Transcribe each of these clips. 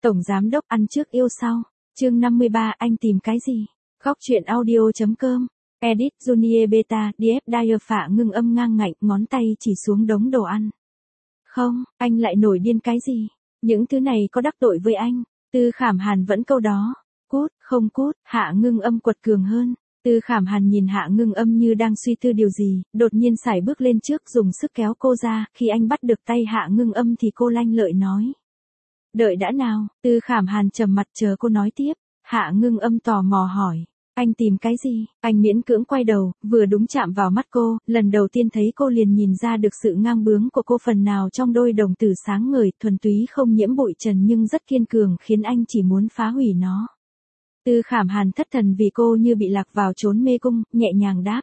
Tổng giám đốc ăn trước yêu sau. Chương 53 anh tìm cái gì? Góc truyện audio.com. Edit Junior Beta, DF Dyer Phạ ngưng âm ngang ngạnh, ngón tay chỉ xuống đống đồ ăn. Không, anh lại nổi điên cái gì? Những thứ này có đắc tội với anh. Tư Khảm Hàn vẫn câu đó. Cút, không cút, Hạ ngưng âm quật cường hơn. Tư Khảm Hàn nhìn Hạ ngưng âm như đang suy tư điều gì, đột nhiên sải bước lên trước dùng sức kéo cô ra, khi anh bắt được tay Hạ ngưng âm thì cô lanh lợi nói. Đợi đã nào, Tư Khảm Hàn trầm mặt chờ cô nói tiếp. Hạ ngưng âm tò mò hỏi. Anh tìm cái gì? Anh miễn cưỡng quay đầu, vừa đúng chạm vào mắt cô, lần đầu tiên thấy cô liền nhìn ra được sự ngang bướng của cô phần nào trong đôi đồng tử sáng ngời, thuần túy không nhiễm bụi trần nhưng rất kiên cường khiến anh chỉ muốn phá hủy nó. Tư Khảm Hàn thất thần vì cô như bị lạc vào chốn mê cung, nhẹ nhàng đáp.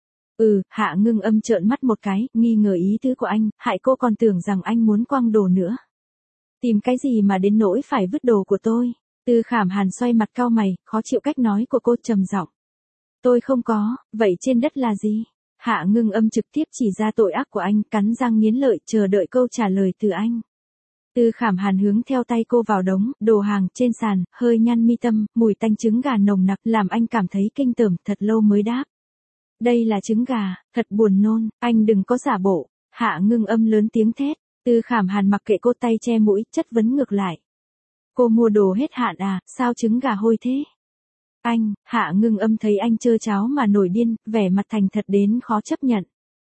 Hạ ngưng âm trợn mắt một cái, nghi ngờ ý tứ của anh, hại cô còn tưởng rằng anh muốn quăng đồ nữa. Tìm cái gì mà đến nỗi phải vứt đồ của tôi? Tư Khảm Hàn xoay mặt cau mày, khó chịu cách nói của cô trầm giọng. Tôi không có, vậy trên đất là gì? Hạ ngưng âm trực tiếp chỉ ra tội ác của anh, cắn răng nghiến lợi chờ đợi câu trả lời từ anh. Tư Khảm Hàn hướng theo tay cô vào đống đồ hàng trên sàn, hơi nhăn mi tâm, mùi tanh trứng gà nồng nặc làm anh cảm thấy kinh tởm, thật lâu mới đáp. Đây là trứng gà, thật buồn nôn, anh đừng có giả bộ. Hạ ngưng âm lớn tiếng thét. Tư Khảm Hàn mặc kệ cô tay che mũi, chất vấn ngược lại. Cô mua đồ hết hạn à, sao trứng gà hôi thế? Anh, Hạ ngưng âm thấy anh trơ cháo mà nổi điên, vẻ mặt thành thật đến khó chấp nhận.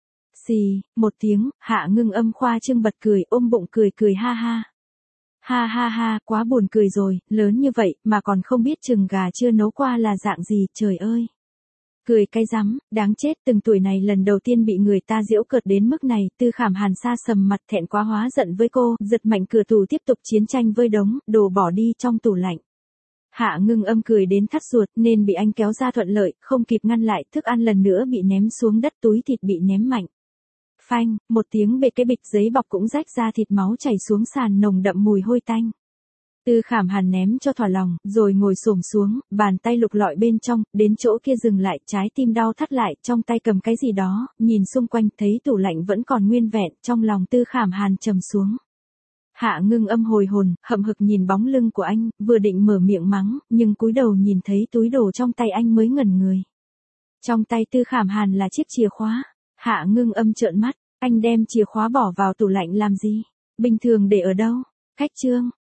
Xì, một tiếng, Hạ ngưng âm khoa trương bật cười, ôm bụng cười ha ha. Ha ha ha, quá buồn cười rồi, lớn như vậy mà còn không biết trứng gà chưa nấu qua là dạng gì, trời ơi. Cười cái rắm, đáng chết, từng tuổi này lần đầu tiên bị người ta giễu cợt đến mức này. Tư Khảm Hàn sa sầm mặt thẹn quá hóa giận với cô, giật mạnh cửa tủ tiếp tục chiến tranh với đống đồ bỏ đi trong tủ lạnh. Hạ ngưng âm cười đến thắt ruột nên bị anh kéo ra thuận lợi, không kịp ngăn lại, thức ăn lần nữa bị ném xuống đất, túi thịt bị ném mạnh. Phanh, một tiếng bệt, cái bịch giấy bọc cũng rách ra, thịt máu chảy xuống sàn nồng đậm mùi hôi tanh. Tư Khảm Hàn ném cho thỏa lòng, rồi ngồi xổm xuống, bàn tay lục lọi bên trong, đến chỗ kia dừng lại, trái tim đau thắt lại, trong tay cầm cái gì đó, nhìn xung quanh thấy tủ lạnh vẫn còn nguyên vẹn, trong lòng Tư Khảm Hàn trầm xuống. Hạ ngưng âm hồi hồn, hậm hực nhìn bóng lưng của anh, vừa định mở miệng mắng, nhưng cúi đầu nhìn thấy túi đồ trong tay anh mới ngẩn người. Trong tay Tư Khảm Hàn là chiếc chìa khóa. Hạ ngưng âm trợn mắt, anh đem chìa khóa bỏ vào tủ lạnh làm gì? Bình thường để ở đâu? Cách chương.